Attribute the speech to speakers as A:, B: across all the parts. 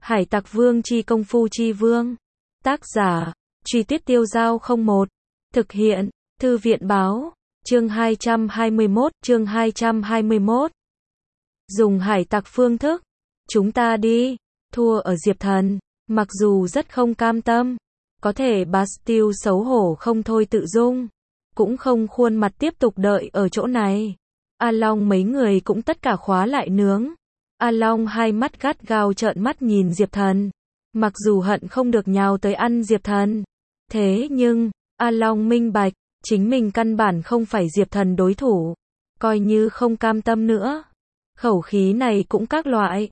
A: Hải Tặc Vương chi công phu chi vương. Tác giả, Truy Tuyết Tiêu Giao 01. Thực hiện, Thư viện Báo. Chương 221. Dùng hải tặc phương thức. Chúng ta đi. Thua ở Diệp Thần. Mặc dù rất không cam tâm. Có thể Bastille xấu hổ không thôi tự dung. Cũng không khuôn mặt tiếp tục đợi ở chỗ này. A Long mấy người cũng tất cả khóa lại nướng. A Long hai mắt gắt gao trợn mắt nhìn Diệp Thần. Mặc dù hận không được nhào tới ăn Diệp Thần. Thế nhưng, A Long minh bạch, chính mình căn bản không phải Diệp Thần đối thủ. Coi như không cam tâm nữa. Khẩu khí này cũng các loại.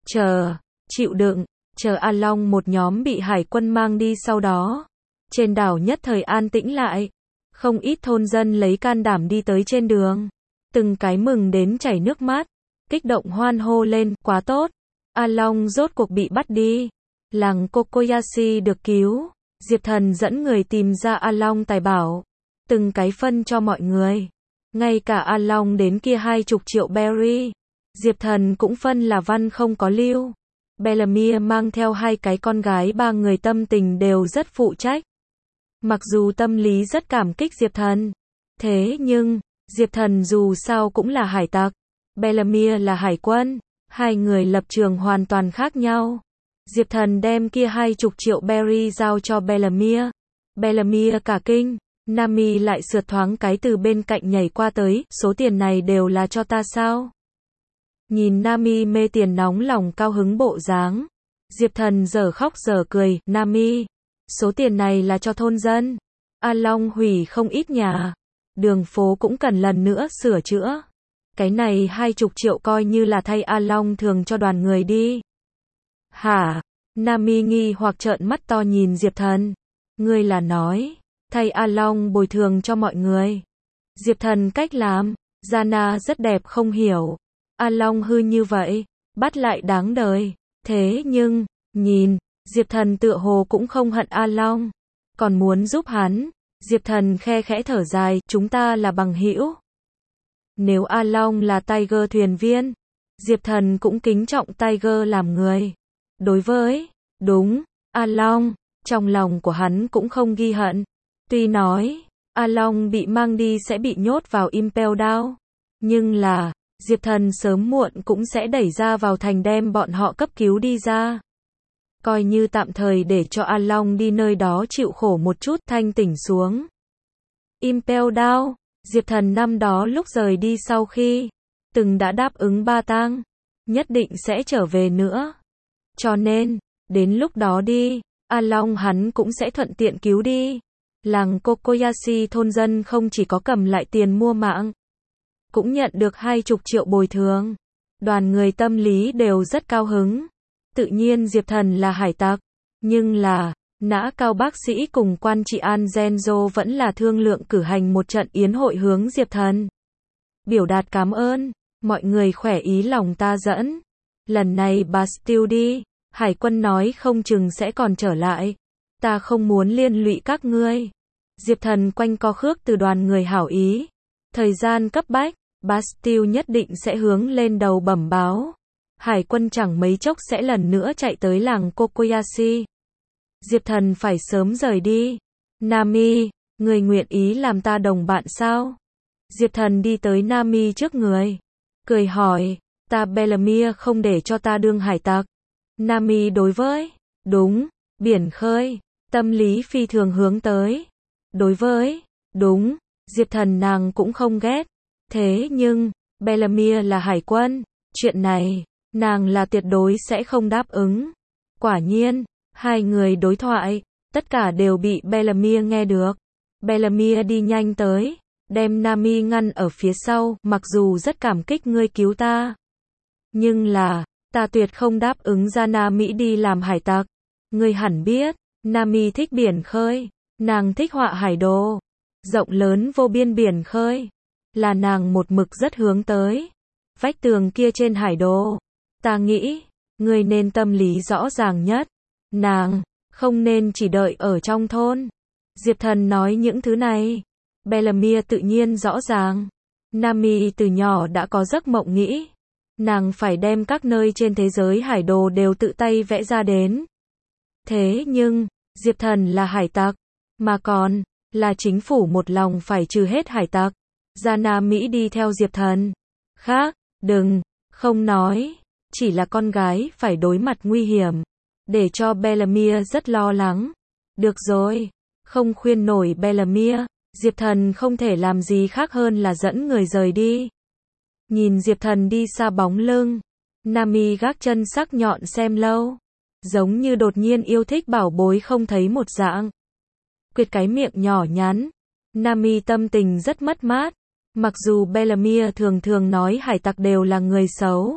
A: Chịu đựng, chờ A Long một nhóm bị hải quân mang đi sau đó. Trên đảo nhất thời an tĩnh lại. Không ít thôn dân lấy can đảm đi tới trên đường. Từng cái mừng đến chảy nước mắt. Kích động hoan hô lên, quá tốt. A Long rốt cuộc bị bắt đi. Làng Kokoyashi được cứu. Diệp Thần dẫn người tìm ra A Long tài bảo. Từng cái phân cho mọi người. Ngay cả A Long đến kia 20 triệu berry. Diệp Thần cũng phân là văn không có lưu. Bellamia mang theo 2 cái con gái, 3 người tâm tình đều rất phụ trách. Mặc dù tâm lý rất cảm kích Diệp Thần. Thế nhưng, Diệp Thần dù sao cũng là hải tặc. Bellamia là hải quân. 2 người lập trường hoàn toàn khác nhau. Diệp Thần đem kia 20 triệu berry giao cho Bellamia. Bellamia cả kinh. Nami lại sượt thoáng cái từ bên cạnh nhảy qua tới, số tiền này đều là cho ta sao? Nhìn Nami mê tiền nóng lòng cao hứng bộ dáng. Diệp Thần giờ khóc giờ cười, Nami, số tiền này là cho thôn dân. A Long hủy không ít nhà. Đường phố cũng cần lần nữa sửa chữa. Cái này 20 triệu coi như là thay A Long thường cho đoàn người đi. Hả? Nami nghi hoặc trợn mắt to nhìn Diệp Thần. Ngươi là nói, thay A Long bồi thường cho mọi người. Diệp Thần cách làm, Jana rất đẹp không hiểu. A Long hư như vậy, bắt lại đáng đời. Thế nhưng, nhìn, Diệp Thần tựa hồ cũng không hận A Long. Còn muốn giúp hắn. Diệp Thần khe khẽ thở dài, chúng ta là bằng hữu. Nếu A Long là Tiger thuyền viên, Diệp Thần cũng kính trọng Tiger làm người. Đối với, đúng, A Long, trong lòng của hắn cũng không ghi hận. Tuy nói, A Long bị mang đi sẽ bị nhốt vào Impel Down. Nhưng là, Diệp Thần sớm muộn cũng sẽ đẩy ra vào thành đem bọn họ cấp cứu đi ra. Coi như tạm thời để cho A Long đi nơi đó chịu khổ một chút thanh tỉnh xuống. Impel Down, Diệp Thần năm đó lúc rời đi sau khi từng đã đáp ứng Ba Tang, nhất định sẽ trở về nữa. Cho nên, đến lúc đó đi, A Long hắn cũng sẽ thuận tiện cứu đi. Làng Kokoyashi thôn dân không chỉ có cầm lại tiền mua mạng, cũng nhận được 20 triệu bồi thường. Đoàn người tâm lý đều rất cao hứng. Tự nhiên Diệp Thần là hải tặc, nhưng là, Nã Cao bác sĩ cùng quan trị An Genzo vẫn là thương lượng cử hành một trận yến hội hướng Diệp Thần. Biểu đạt cảm ơn, mọi người khỏe ý lòng ta dẫn. Lần này Bastille đi, hải quân nói không chừng sẽ còn trở lại. Ta không muốn liên lụy các ngươi. Diệp Thần quanh co khước từ đoàn người hảo ý. Thời gian cấp bách, Bastille nhất định sẽ hướng lên đầu bẩm báo. Hải quân chẳng mấy chốc sẽ lần nữa chạy tới làng Kokoyashi. Diệp Thần phải sớm rời đi. Nami, người nguyện ý làm ta đồng bạn sao? Diệp Thần đi tới Nami trước người. Cười hỏi, ta Bellamia không để cho ta đương hải tặc. Nami đối với, đúng, biển khơi, tâm lý phi thường hướng tới. Đối với, đúng, Diệp Thần nàng cũng không ghét. Thế nhưng, Bellamia là hải quân. Chuyện này, nàng là tuyệt đối sẽ không đáp ứng. Quả nhiên, 2 người đối thoại, tất cả đều bị Bellamia nghe được. Bellamia đi nhanh tới, đem Nami ngăn ở phía sau, mặc dù rất cảm kích ngươi cứu ta. Nhưng là, ta tuyệt không đáp ứng ra Nami đi làm hải tặc. Ngươi hẳn biết, Nami thích biển khơi, nàng thích họa hải đồ. Rộng lớn vô biên biển khơi, là nàng một mực rất hướng tới. Vách tường kia trên hải đồ, ta nghĩ, ngươi nên tâm lý rõ ràng nhất. Nàng, không nên chỉ đợi ở trong thôn. Diệp Thần nói những thứ này. Bellamia tự nhiên rõ ràng. Nami từ nhỏ đã có giấc mộng nghĩ. Nàng phải đem các nơi trên thế giới hải đồ đều tự tay vẽ ra đến. Thế nhưng, Diệp Thần là hải tặc, mà còn là chính phủ một lòng phải trừ hết hải tặc. Ra Nam Mỹ đi theo Diệp Thần. Khác, đừng, không nói, chỉ là con gái phải đối mặt nguy hiểm, để cho Bellamia rất lo lắng. Được rồi, không khuyên nổi Bellamia, Diệp Thần không thể làm gì khác hơn là dẫn người rời đi. Nhìn Diệp Thần đi xa bóng lưng, Nami gác chân sắc nhọn xem lâu, giống như đột nhiên yêu thích bảo bối không thấy một dạng. Quyệt cái miệng nhỏ nhắn, Nami tâm tình rất mất mát, mặc dù Bellamia thường thường nói hải tặc đều là người xấu.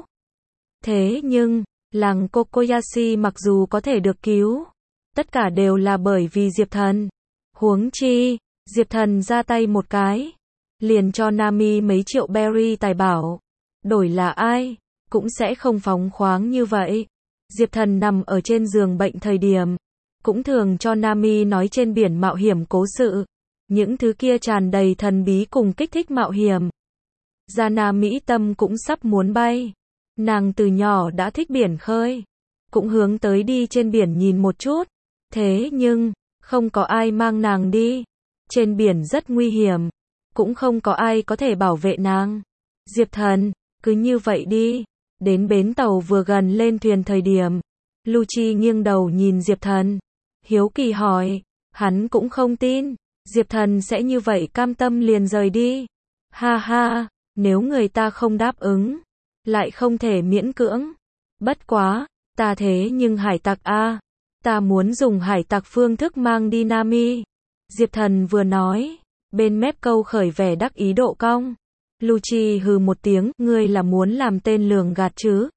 A: Thế nhưng, làng Kokoyashi mặc dù có thể được cứu, tất cả đều là bởi vì Diệp Thần. Huống chi, Diệp Thần ra tay một cái, liền cho Nami mấy triệu berry tài bảo. Đổi là ai, cũng sẽ không phóng khoáng như vậy. Diệp Thần nằm ở trên giường bệnh thời điểm, cũng thường cho Nami nói trên biển mạo hiểm cố sự. Những thứ kia tràn đầy thần bí cùng kích thích mạo hiểm. Gianna Mỹ tâm cũng sắp muốn bay. Nàng từ nhỏ đã thích biển khơi, cũng hướng tới đi trên biển nhìn một chút. Thế nhưng, không có ai mang nàng đi. Trên biển rất nguy hiểm, cũng không có ai có thể bảo vệ nàng. Diệp Thần, cứ như vậy đi. Đến bến tàu vừa gần lên thuyền thời điểm, Lucci nghiêng đầu nhìn Diệp Thần, hiếu kỳ hỏi, hắn cũng không tin Diệp Thần sẽ như vậy cam tâm liền rời đi. Ha ha, nếu người ta không đáp ứng, lại không thể miễn cưỡng. Bất quá, ta thế nhưng hải tặc a, ta muốn dùng hải tặc phương thức mang đi Nami. Diệp Thần vừa nói, bên mép câu khởi vẻ đắc ý độ cong. Lucci hừ một tiếng, ngươi là muốn làm tên lường gạt chứ?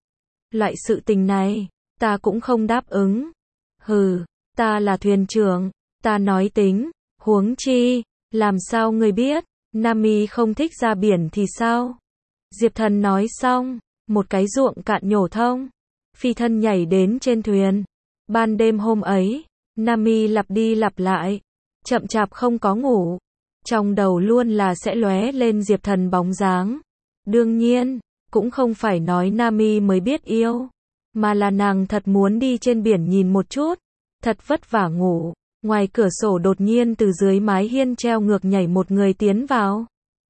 A: Loại sự tình này, ta cũng không đáp ứng. Hừ, ta là thuyền trưởng, ta nói tính, huống chi, làm sao ngươi biết, Nami không thích ra biển thì sao? Diệp Thần nói xong, một cái ruộng cạn nhổ thông, phi thân nhảy đến trên thuyền. Ban đêm hôm ấy, Nami lặp đi lặp lại, chậm chạp không có ngủ. Trong đầu luôn là sẽ lóe lên Diệp Thần bóng dáng. Đương nhiên, cũng không phải nói Nami mới biết yêu, mà là nàng thật muốn đi trên biển nhìn một chút, thật vất vả ngủ. Ngoài cửa sổ đột nhiên từ dưới mái hiên treo ngược nhảy một người tiến vào.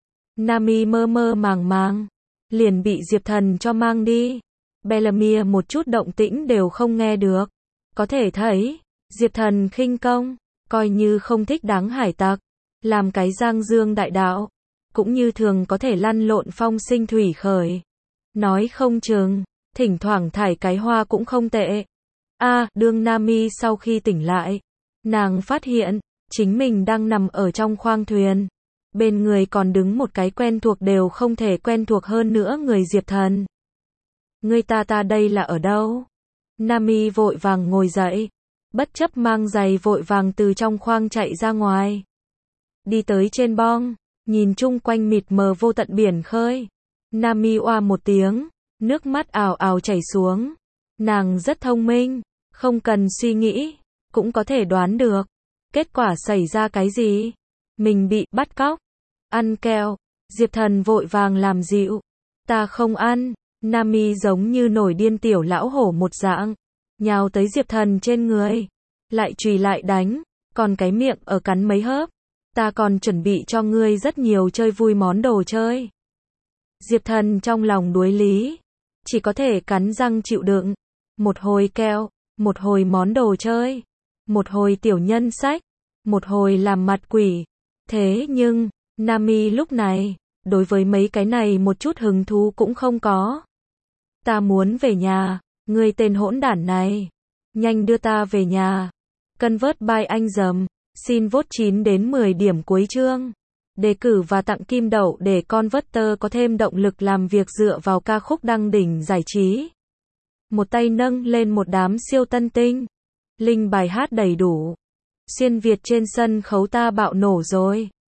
A: Nami mơ mơ màng màng, liền bị Diệp Thần cho mang đi. Bellamia một chút động tĩnh đều không nghe được. Có thể thấy, Diệp Thần khinh công, coi như không thích đáng hải tặc, làm cái giang dương đại đạo, cũng như thường có thể lăn lộn phong sinh thủy khởi. Nói không chừng, thỉnh thoảng thải cái hoa cũng không tệ. Đương Nami sau khi tỉnh lại, nàng phát hiện, chính mình đang nằm ở trong khoang thuyền. Bên người còn đứng một cái quen thuộc đều không thể quen thuộc hơn nữa người Diệp Thần. Người ta đây là ở đâu? Nami vội vàng ngồi dậy, bất chấp mang giày vội vàng từ trong khoang chạy ra ngoài. Đi tới trên bong, nhìn chung quanh mịt mờ vô tận biển khơi. Nami oa một tiếng, nước mắt ào ào chảy xuống. Nàng rất thông minh, không cần suy nghĩ, cũng có thể đoán được. Kết quả xảy ra cái gì? Mình bị bắt cóc. Ăn kẹo. Diệp Thần vội vàng làm dịu. Ta không ăn. Nami giống như nổi điên tiểu lão hổ một dạng, nhào tới Diệp Thần trên người, lại chùy lại đánh, còn cái miệng ở cắn mấy hớp. Ta còn chuẩn bị cho ngươi rất nhiều chơi vui món đồ chơi. Diệp Thần trong lòng đuối lý, chỉ có thể cắn răng chịu đựng. Một hồi kẹo, một hồi món đồ chơi, một hồi tiểu nhân sách, một hồi làm mặt quỷ. Thế nhưng, Nami lúc này, đối với mấy cái này một chút hứng thú cũng không có. Ta muốn về nhà, ngươi tên hỗn đản này. Nhanh đưa ta về nhà. Convert by anh dầm. Xin vote 9 đến 10 điểm cuối chương. Đề cử và tặng kim đậu để Converter có thêm động lực làm việc dựa vào ca khúc đăng đỉnh giải trí. Một tay nâng lên một đám siêu tân tinh. Link bài hát đầy đủ. Xuyên Việt trên sân khấu ta bạo nổ rồi.